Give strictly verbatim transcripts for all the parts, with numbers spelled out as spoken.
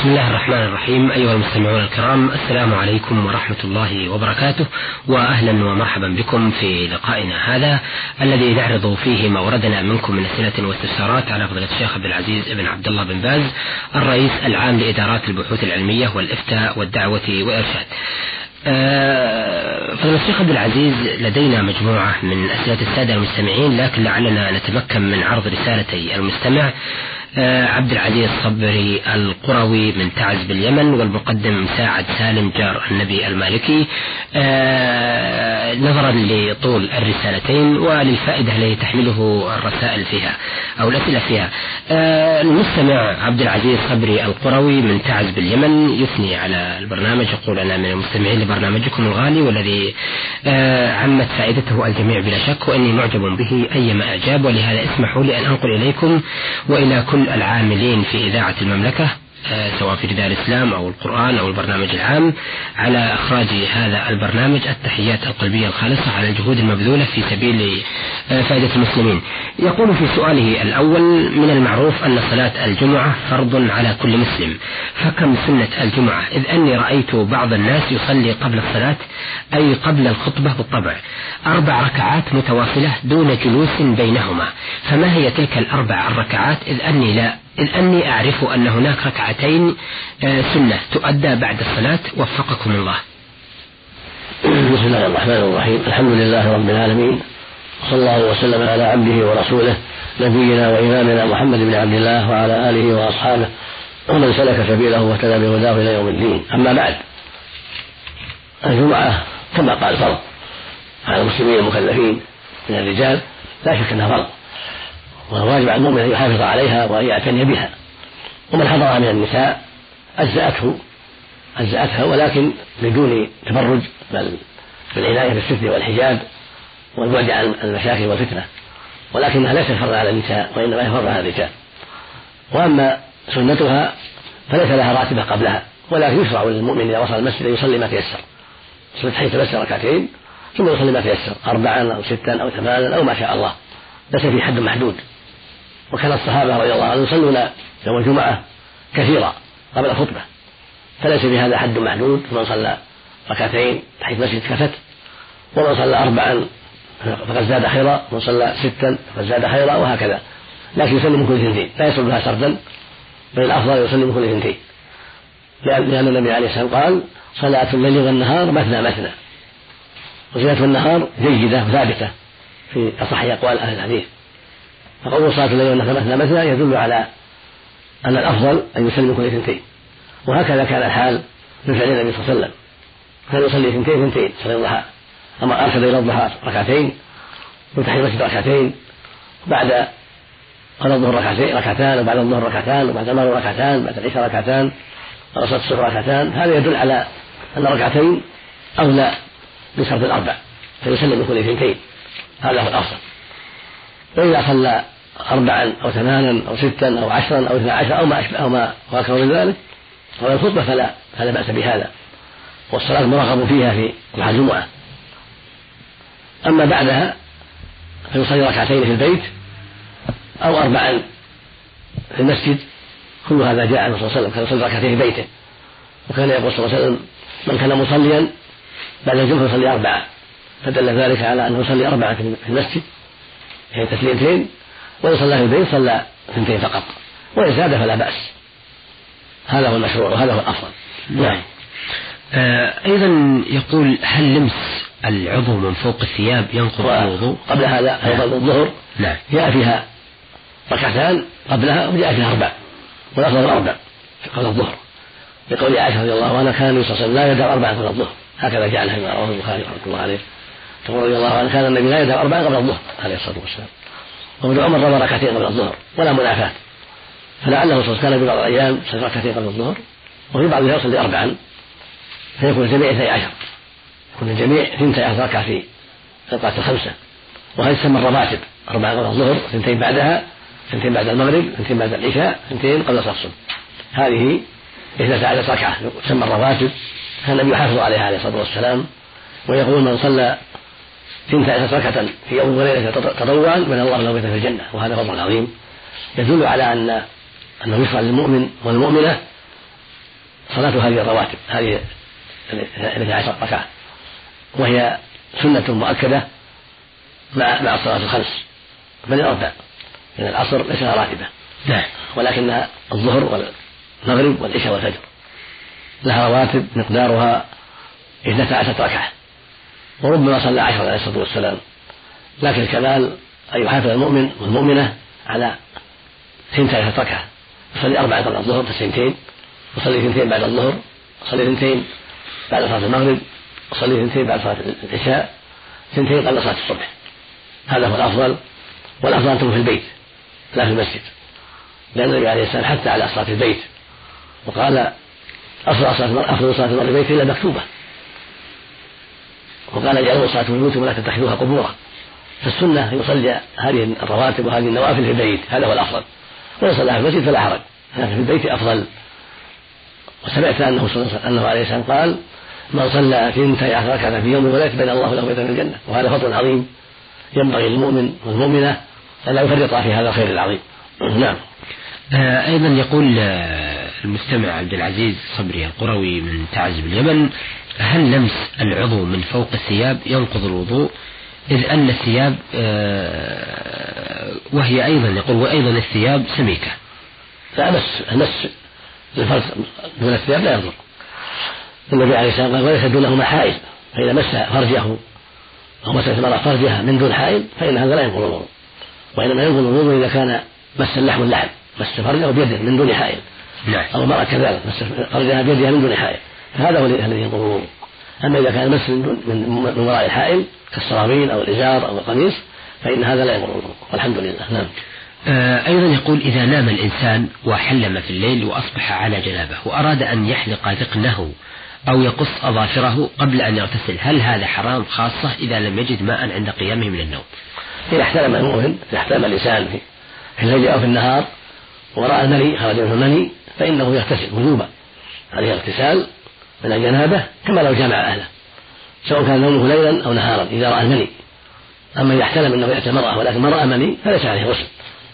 بسم الله الرحمن الرحيم. أيها المستمعون الكرام، السلام عليكم ورحمة الله وبركاته، وأهلا ومرحبا بكم في لقائنا هذا الذي نعرض فيه ما وردنا منكم من أسئلة واستفسارات على فضيلة الشيخ عبد العزيز بن عبد الله بن باز الرئيس العام لإدارات البحوث العلمية والإفتاء والدعوة والإرشاد. فضيلة الشيخ عبد العزيز، لدينا مجموعة من أسئلة السادة المستمعين، لكن لعلنا نتمكن من عرض رسالتي المستمع عبد العزيز الصبري القروي من تعز باليمن، والمقدم مساعد سالم جار النبي المالكي، نظرا لطول الرسالتين وللفائدة التي تحمله الرسائل فيها أو الأسئلة فيها. المستمع عبد العزيز الصبري القروي من تعز باليمن يثني على البرنامج، يقول: أنا من المستمعين لبرنامجكم الغالي والذي عمت فائدته الجميع بلا شك، وإني معجب به أيما إعجاب، ولهذا اسمحوا لي أن أنقل إليكم وإلى كل العاملين في إذاعة المملكة سواء في رداء الإسلام أو القرآن أو البرنامج العام على إخراج هذا البرنامج التحيات القلبية الخالصة على الجهود المبذولة في سبيل فائدة المسلمين. يقول في سؤاله الأول: من المعروف أن صلاة الجمعة فرض على كل مسلم، فكم سنة الجمعة؟ إذ أني رأيت بعض الناس يصلي قبل الصلاة أي قبل الخطبة بالطبع أربع ركعات متواصلة دون جلوس بينهما، فما هي تلك الأربع الركعات؟ إذ أني لا إذ أني أعرف أن هناك ركعتين سنة تؤدى بعد الصلاة، وفقكم الله. بسم الله الرحمن الرحيم. الحمد لله رب العالمين، صلى الله وسلم على عبده ورسوله نبينا وإمامنا محمد بن عبد الله وعلى آله وأصحابه ومن سلك سبيله واهتدى بهداه إلى يوم الدين. أما بعد، الجمعة كما قال فرض على المسلمين المكلفين من الرجال، لا شك أنها فرض، والواجب على المؤمن أن يحافظ عليها وأن يعتني بها، ومن حضرها من النساء أجزأته أجزأتها ولكن بدون تبرج، بل بالعناية بالستر والحجاب والبعد عن المشاكل والفتنة، ولكنها ليست فرضا على النساء وإنما هي فرض على الرجال. وأما سنتها فليس لها راتبة قبلها، ولكن يشرع للمؤمن إذا وصل المسجد أن يصلي ما تيسر، يصلي تحية المسجد ركعتين ثم يصلي ما تيسر، أربعا أو ستا أو ثمانا أو ما شاء الله، ليس في حد محدود. وكان الصحابة رضي الله عنهم يصلون يوم الجمعة كثيرا قبل الخطبة، فليس في هذا حد محدود، فمن صلى ركعتين تحية المسجد كفت، ومن صلى أربعا فقد زاد خيرا، ومن صلى ستا فقد زاد خيرا، وهكذا. لكن يصلي من كل اثنتين، لا يصلي بها سردا، بل الأفضل يصلي من كل اثنتين، لأن النبي عليه الصلاة والسلام قال: صلاة الليل والنهار مثنى مثنى. وصلاة النهار جيدة وثابتة في أصح أقوال أهل الحديث، فقول صلاة الليل والنهار مثنى مثنى يدل على أن الأفضل أن يصلي من كل اثنتين. وهكذا كان الحال من فعل النبي صلى الله عليه وسلم، كان يصلي اثنتين اثنتين صلى الضحى، أما أرشد إلى الضحى ركعتين وتحية المسجد ركعتين، بعد قضاء الظهر ركعتين ركعتان وبعد الظهر ركعتان وبعد المغرب ركعتان بعد العشاء ركعتان وصلاة الصبح ركعتان. هذا يدل على أن ركعتين أولى من صلاة الأربع، فيسلم من كل اثنتين، هذا هو الأفضل. وإذا صلى أربعا أو ثمانا أو ستا أو عشرا أو اثنا عشر أو ما أشبه أو ما أكثر من ذلك ولا الخطبة فلا فلا بأس بهذا، والصلاة مرغب فيها في ضحى الجمعة. أما بعدها فيصلي ركعتين في البيت أو أربعا في المسجد، كل هذا جاء عنه صلى الله عليه وسلم، كان يصلي ركعتين في بيته، وكان يقول صلى الله عليه وسلم: من كان مصليا بعد الجمعة يصلي أربعة، فدل ذلك على أنه يصلي أربعة في المسجد يعني تسليمتين، وإن صلى في البيت صلى اثنتين فقط، وإن زاد فلا بأس. هذا هو المشروع وهذا هو الأفضل. نعم. آه أيضا يقول: هل لمس العضو من فوق الثياب ينقض الوضوء؟ قبل هذا أيضا الظهر نعم جاء فيها ركعتان قبلها وجاء فيها أربع، والأفضل أربع قبل الظهر، لقول عائشة رضي الله عنها: كان النبي صلى الله عليه وسلم لا يدع أربعا قبل الظهر، هكذا جعلها كما رواه البخاري رحمه الله عليه. تقول رضي الله عنها: كان النبي لا يدع أربعا قبل الظهر عليه الصلاة والسلام. وابن عمر روى ركعتين قبل الظهر ولا منافاة، فلعله صلى الله عليه وسلم كان في بعض الأيام يصلي ركعتين قبل الظهر، وفي بعض الأيام يصلي أربعا، فيكون الجميع اثني عشر، يكون الجميع اثنتي عشر ركعة في الركعة الخمسة، وهذه تسمى الرواتب: أربعة قبل الظهر، اثنتين بعدها، اثنتين بعد المغرب، اثنتين بعد العشاء، اثنتين قبل صلاة الصبح. هذه اثنتا عشر ركعة تسمى الرواتب، كان النبي يحافظ عليها عليه الصلاة والسلام، ويقول: من صلى اثنتا عشر ركعة في يوم وليلة تطوعا بنى الله له بيتا في الجنة. وهذا فضل عظيم يدل على أن أنه يشرع للمؤمن والمؤمنة صلاة هذه الرواتب هذه الاثنتي عشر ركعة، وهي سنة مؤكدة مع مع الصلاة الخمس بل الأربع، لأن العصر ليس لها راتبة ولكنها الظهر والمغرب والعشاء والفجر لها رواتب مقدارها اثنتا عشرة ركعة، وربما صلى عشرة عليه الصلاة والسلام. لكن الكمال أن يحافظ المؤمن والمؤمنة على ثنتي عشرة ركعة، يصلي أربعة قبل الظهر تسعتين، يصلي اثنتين بعد الظهر، يصلي اثنتين بعد صلاة المغرب، يصلي اثنتين بعد صلاة العشاء، اثنتين قبل صلاة الصبح. هذا هو الأفضل، والأفضل أن تكون في البيت لا في المسجد، لأن النبي عليه السلام حتى على صلاة البيت وقال أفضل صلاة أفضل صلاة المرء البيت إلا مكتوبة، وقال اجعلوا صلاة بيوتكم ولا تتخذوها قبورا. فالسنة يصلي هذه الرواتب وهذه النوافل في البيت، هذا هو الأفضل، وإن صلى في المسجد فلا حرج، لكن في البيت أفضل. وسمعت أنه أنه عليه السلام قال من صلى ثنتي عشرة ركعة في يوم وليلة بنى الله له بيتا من الجنة، وهذا فضل عظيم ينبغي للمؤمن والمؤمنة أن لا يفرط في هذا الخير العظيم. نعم. آه أيضا يقول المستمع عبد العزيز صبري القروي من تعز باليمن: هل لمس العضو من فوق الثياب ينقض الوضوء؟ إذ أن الثياب آه وهي أيضا يقول وأيضا الثياب سميكة. فأمس المس الفرج دون الثياب لا يضر. النبي عليه السلام قال وليس دونهما حائل، فإذا مس فرجه أو مست المرأة فرجها من دون حائل فإن هذا لا ينقض الوضوء، وإنما ينقض الوضوء إذا كان مس اللحم اللحم مس فرجه بيده من دون حائل، أو المرأة كذلك مس فرجها بيدها من دون حائل، فهذا هو الذي ينقض الوضوء. أما إذا كان مس من وراء الحائل كالسراويل أو الإزار أو القميص فإن هذا لا ينقض الوضوء، والحمد لله. نعم. أيضا يقول إذا نام الإنسان وحلم في الليل وأصبح على جنابه وأراد أن يحلق ذقنه أو يقص أظافره قبل أن يغتسل، هل هذا حرام خاصة إذا لم يجد ماء عند قيامه من النوم؟ إذا احتلم المؤمن إذا احتلم الإنسان في الليل أو في النهار ورأى المني خرج منه المني فإنه يغتسل وجوبا، عليه اغتسال من الجنابة كما لو جامع أهله، سواء كان نومه ليلا أو نهارا إذا رأى المني. أما إذا احتلم أنه يأتي المرأة ولكن ما رأى مني فليس عليه غسل،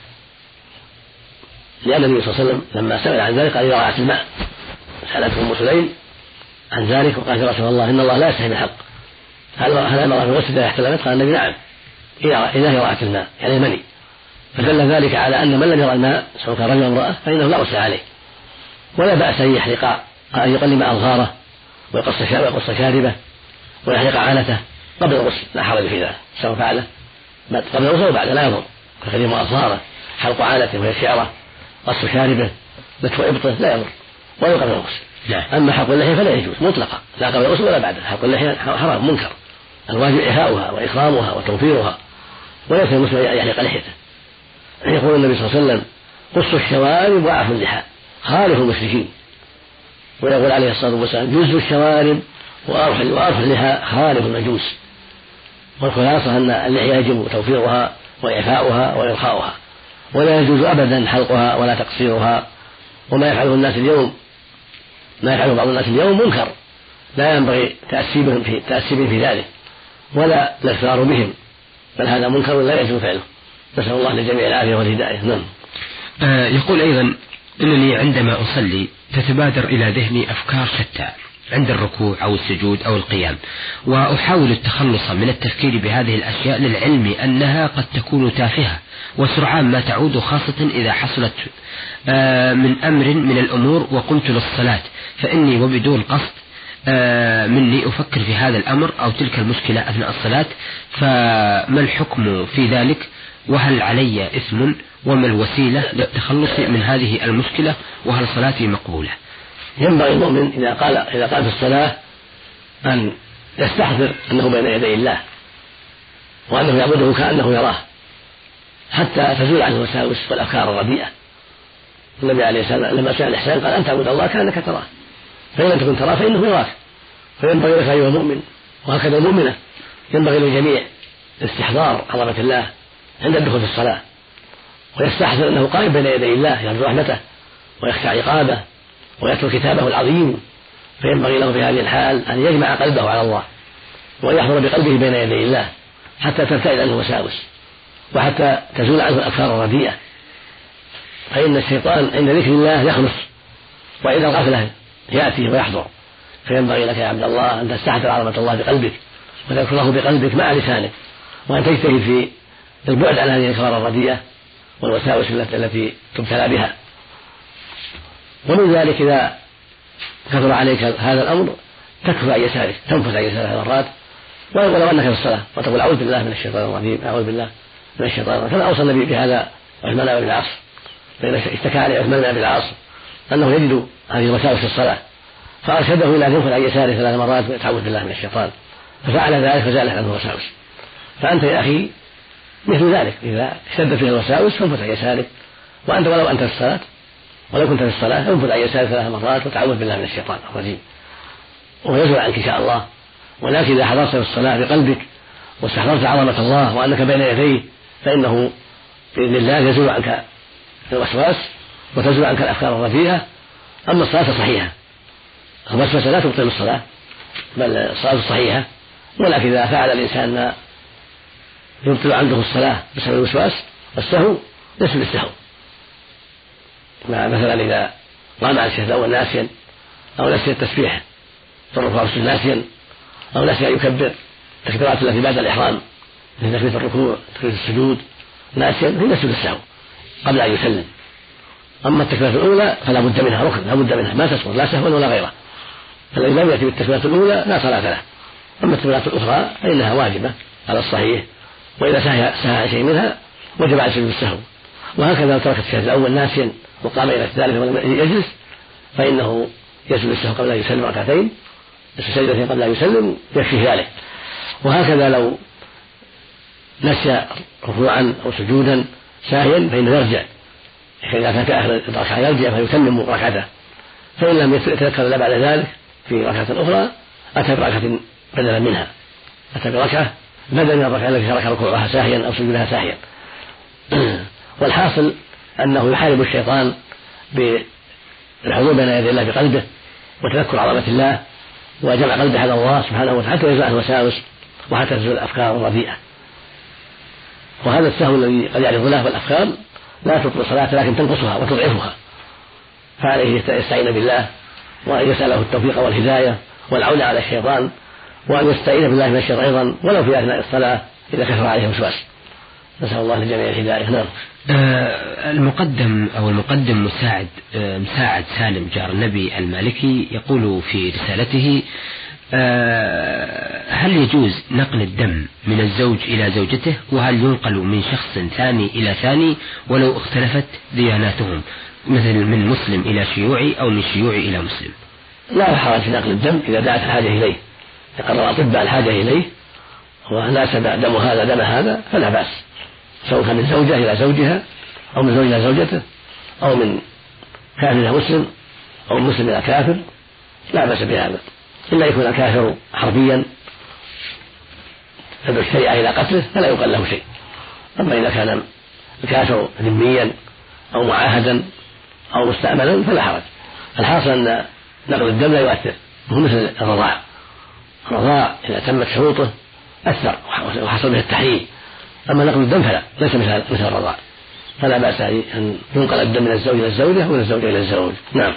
لأن النبي صلى الله عليه وسلم لما سأل عن ذلك قال إذا رأت الماء سألته أم سليم عن ذلك وقال يا رسول الله إن الله لا يستحي بالحق، هل هل أمر بالغسل إذا احتلمت؟ قال النبي نعم إذا هي رأت الماء يعني المني، فدل ذلك على أن من لم يرى الماء سواء كان رجل أو امرأة فإنه لا غسل عليه، ولا بأس أن يحلق أن يقلم أظهاره ويقص شاربه ويحلق عانته قبل الغسل، لا حرج في ذلك، سواء فعله قبل الغسل وبعد لا يضر، كقلم أظهاره حلق عانته وهي الشعرة قص شاربه نتف إبطه لا يضر ولا قبل الغسل. أما حلق اللحية فلا يجوز مطلقا لا قبل الغسل ولا بعده، حلق اللحية حرام منكر، الواجب إعفاؤها وإكرامها وتوفيرها، وليس المسلم يحلق لحيته. يقول النبي صلى الله عليه وسلم قصوا الشوارب وأعفوا اللحى خالفوا المشركين، ويقول عليه الصلاة والسلام جزوا الشوارب وأرفوا اللحى خالفوا المجوس. والخلاصة أن اللحية يجب توفيرها وإعفاؤها وإرخاؤها، ولا يجوز أبدا حلقها ولا تقصيرها. وما يفعله الناس اليوم ما يفعله بعض الناس اليوم منكر لا ينبغي تأسيبهم في تأسيبهم في ذلك ولا الاغترار بهم، بل هذا منكر لا يجوز فعله. نسأل الله للجميع العافية والهداية. نعم. آه يقول أيضا إنني عندما أصلي تتبادر إلى ذهني أفكار شتى عند الركوع أو السجود أو القيام، وأحاول التخلص من التفكير بهذه الأشياء للعلم أنها قد تكون تافهة وسرعان ما تعود، خاصة إذا حصلت من أمر من الأمور وقمت للصلاة، فإني وبدون قصد مني أفكر في هذا الأمر أو تلك المشكلة أثناء الصلاة، فما الحكم في ذلك؟ وهل علي إثم؟ وما الوسيلة للتخلص من هذه المشكلة؟ وهل صلاتي مقبولة؟ ينبغي المؤمن إذا قال إذا قال في الصلاة أن يستحضر أنه بين يدي الله وأنه يعبده كأنه يراه حتى تزول عنه الوساوس والأفكار الرديئة. النبي عليه السلام لما سأل الإحسان قال أن تعبد الله كأنك تراه، فإن لم تكن تراه فإنه يراك. فينبغي لك أيها المؤمن وهكذا المؤمنة ينبغي للجميع استحضار عظمة الله عند الدخول في الصلاة، ويستحضر أنه قائم بين يدي الله يرجو رحمته ويخشى عقابه ويتلو كتابه العظيم. فينبغي له في هذه الحال أن يجمع قلبه على الله وأن يحضر بقلبه بين يدي الله حتى تبتعد عنه الوساوس وحتى تزول عنه الأفكار الرديئة، فإن الشيطان عند ذكر الله يخلص وإذا الغفلة يأتي ويحضر، فينبغي لك يا عبد الله أن تستحضر عظمة الله بقلبك وتذكره بقلبك مع لسانك، وأن تجتهد في البعد عن هذه الأخبار الرديئة والوساوس التي تبتلى بها. ومن ذلك إذا كثر عليك هذا الأمر تكفى عن يسارك، تنفس عن يسارك مرات ولو أنك في الصلاة وتقول أعوذ بالله من الشيطان الرجيم، أعوذ بالله من الشيطان الرجيم. كما أوصى النبي بهذا عثمان بن العاص، فإن اشتكى عليه عثمان بن العاص أنه يجد هذه الوساوس في الصلاة، فأرشده إلى أن ينفث عن يساره ثلاث مرات ويتعوذ بالله من الشيطان، ففعل ذلك فزالت عنه الوساوس. فأنت يا أخي مثل ذلك، إذا اشتدت فيها الوساوس فانفث عن يسارك، وأنت ولو أنت في الصلاة ولو كنت في الصلاة انفث عن يسارك ثلاث مرات وتعوذ بالله من الشيطان الرجيم ويزول عنك إن شاء الله. ولكن إذا حضرت في الصلاة بقلبك واستحضرت عظمة الله وأنك بين يديه فإنه بإذن الله يزول عنك الوسواس وتزول عنك الأفكار الرديئة. أما الصلاة الصحيحة، الوسوسة لا تبطل الصلاة بل الصلاة الصحيحة، ولكن إذا فعل الإنسان ما يبطل عنده الصلاة بسبب الوسواس والسهو يسجد السهو، مثلا إذا قام عن الشهد أول ناسيا أو نسي التسبيح في الركوع والسجود ناسيا أو نسي أن يكبر التكبيرات التي بعد الإحرام مثل تكبيرة الركوع تكبيرة السجود ناسيا هي يسجد السهو قبل أن يسلم. أما التكبيرة الأولى فلا بد منها، ركن لا بد منها، ما تسقط لا سهوا ولا غيره، فالذي لم يأتي بالتكبيرة الأولى لا صلاة له. أما التكبيرات الأخرى فإنها واجبة على الصحيح، وإذا سهى شيء منها وجب عليه سجود السهو. وهكذا لو ترك الشهد الأول ناسيا وقام إلى ذلك ولم يجلس فإنه يسجد السهو قبل أن يسلم ركعتين، السجدتين قبل أن يسلم يكفي ذلك. وهكذا لو نسي ركوعا أو سجودا ساهيا فإنه يرجع، إذا كان في آخر الركعة يرجع فيتمم ركعته، فإن لم يتذكر إلا بعد ذلك في ركعة أخرى أتى بركعة بدلا منها، أتى بركعة بدلا من الركعة التي ترك ركوعها ساهيا أو سجودها ساهيا. والحاصل أنه يحارب الشيطان بالحضور بين يدي الله بقلبه وتذكر عظمة الله وجمع قلبه على الله سبحانه وتعالى حتى يزول عنه الوساوس وحتى تزول الأفكار الرديئة. وهذا السهو الذي قد يعرض له والأفكار لا تبطل الصلاة لكن تنقصها وتضعفها، فعليه يستعين بالله وأن يسأله التوفيق والهداية والعون على الشيطان، وأن يستعين بالله من الشر أيضا ولو في أثناء الصلاة إذا كثر عليه الوسواس. نسأل الله للجميع الهداية. نعم. آه المقدم أو المقدم مساعد آه مساعد سالم جار النبي المالكي يقول في رسالته: آه هل يجوز نقل الدم من الزوج إلى زوجته؟ وهل ينقل من شخص ثاني إلى ثاني ولو اختلفت دياناتهم، مثل من مسلم إلى شيوعي أو من شيوعي إلى مسلم؟ لا حرج في نقل الدم إذا دعت الحاجة إليه، يقرر أطباء الحاجة إليه وناسب دم هذا دم هذا فلا بأس، سواء كان من زوجة إلى زوجها أو من زوج إلى زوجته أو من كافر إلى مسلم أو من مسلم إلى كافر، لا بأس بهذا، إلا يكون الكافر حربيا تدعو الشريعة إلى قتله فلا يقال له شيء. أما إذا كان الكافر ذميا أو معاهدا أو مستأمنا فلا حرج. الحاصل أن نقل الدم لا يؤثر، هو مثل الرضاع، الرضاع إذا تمت شروطه أثر وحصل به التحريم، أما نقل الدم فلا، ليس مثل مثل الرضاع، فلا بأس أن ينقل الدم من الزوج إلى الزوجة ومن الزوجة إلى الزوج. نعم.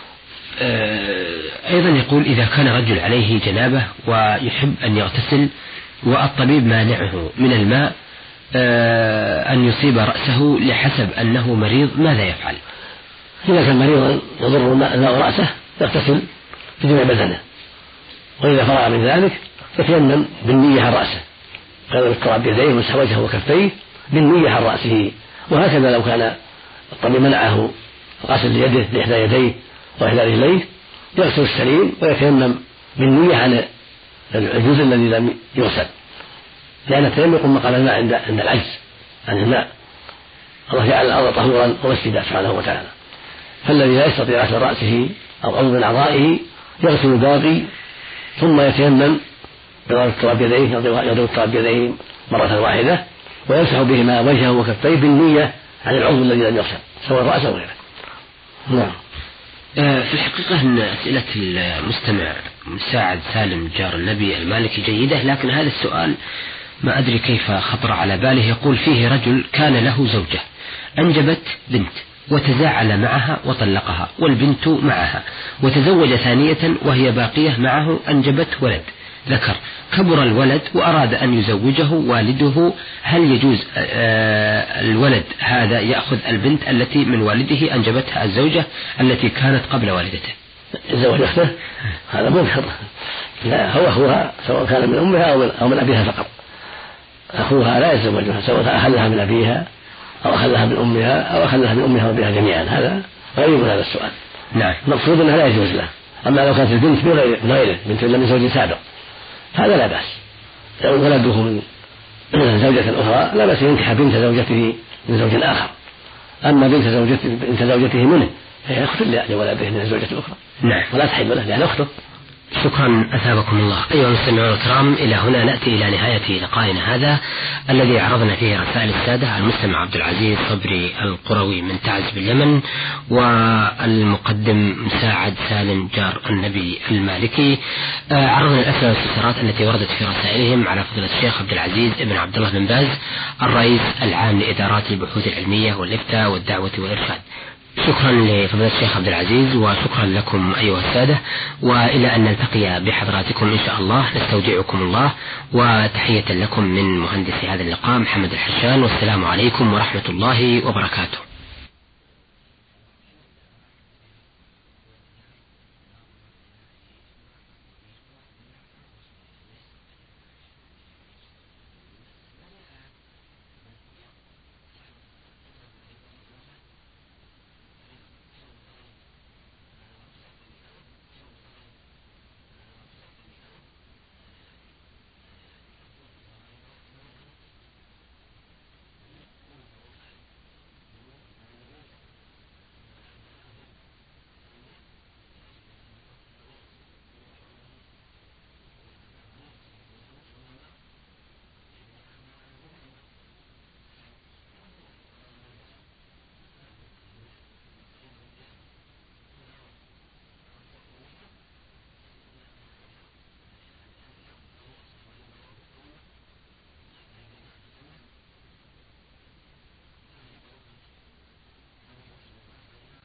أيضا يقول: إذا كان رجل عليه جنابة ويحب أن يغتسل والطبيب مانعه من الماء أن يصيب رأسه لحسب أنه مريض، ماذا يفعل؟ إذا كان مريضا يضر الماء رأسه يغتسل في جميع بدنه، وإذا فرغ من ذلك يتيمم بالنية عن رأسه، قال بالتراب بيديه ومسح وجهه وكفيه بالنية عن رأسه. وهكذا لو كان الطبيب منعه غسل يده لإحدى يديه وإحدى رجليه يغسل السليم ويتيمم بالنية عن الجزء الذي لم يغسل، لأن التيمم يقوم مقام الماء عند عند العجز عن الماء. الله جعل الأرض طهورا ومسجدا سبحانه وتعالى، فالذي لا يستطيع غسل رأسه أو عضو من أعضائه يغسل الباقي ثم يتيمم بضرب التراب يديه، يضرب التراب يديه مرة واحدة ويمسح بهما وجهه وكفيه بالنية عن العضو الذي لم يغسل سواء الرأس أو غيره. نعم. في الحقيقة أن أسئلة المستمع مساعد سالم جار النبي المالكي جيدة، لكن هذا السؤال ما أدري كيف خطر على باله. يقول: فيه رجل كان له زوجة أنجبت بنت وتزاعل معها وطلقها والبنت معها، وتزوج ثانية وهي باقية معه أنجبت ولد ذكر، كبر الولد وأراد أن يزوجه والده، هل يجوز الولد هذا يأخذ البنت التي من والده أنجبتها الزوجة التي كانت قبل والدته؟ يتزوج أخته؟ هذا منكر، لا، هو أخوها سواء كان من أمها أو من, أو من أبيها فقط. أخوها لا يتزوجها سواء أخذها من أبيها أو أخذها من أمها أو أخذها من أمها وأبيها جميعا، هذا غريب هذا السؤال. نعم. المقصود أنها لا يجوز له. أما لو كانت البنت من غيره بنت من زوج سابق هذا لا بأس، لو ولده من زوجة أخرى لا بأس ينكح بنت زوجته من زوج آخر. أما بنت زوجته بنت زوجته منه فهي أخت لولده من الزوجة الأخرى. نعم. ولا تحل له لأن أخته. شكرا أثابكم الله. أيها المستمعون الكرام، إلى هنا نأتي إلى نهاية لقائنا هذا الذي عرضنا فيه رسائل السادة المستمع عبد العزيز صبري القروي من تعز باليمن، والمقدم مساعد سالم جار النبي المالكي. عرضنا الأسئلة والاستفسارات التي وردت في رسائلهم على فضيلة الشيخ عبد العزيز ابن عبد الله بن باز الرئيس العام لإدارات البحوث العلمية والإفتاء والدعوة والإرشاد. شكرا لفضيلة الشيخ عبد العزيز، وشكرا لكم أيها السادة، وإلى أن نلتقي بحضراتكم إن شاء الله نستودعكم الله، وتحية لكم من مهندس هذا اللقاء محمد الحشان، والسلام عليكم ورحمة الله وبركاته.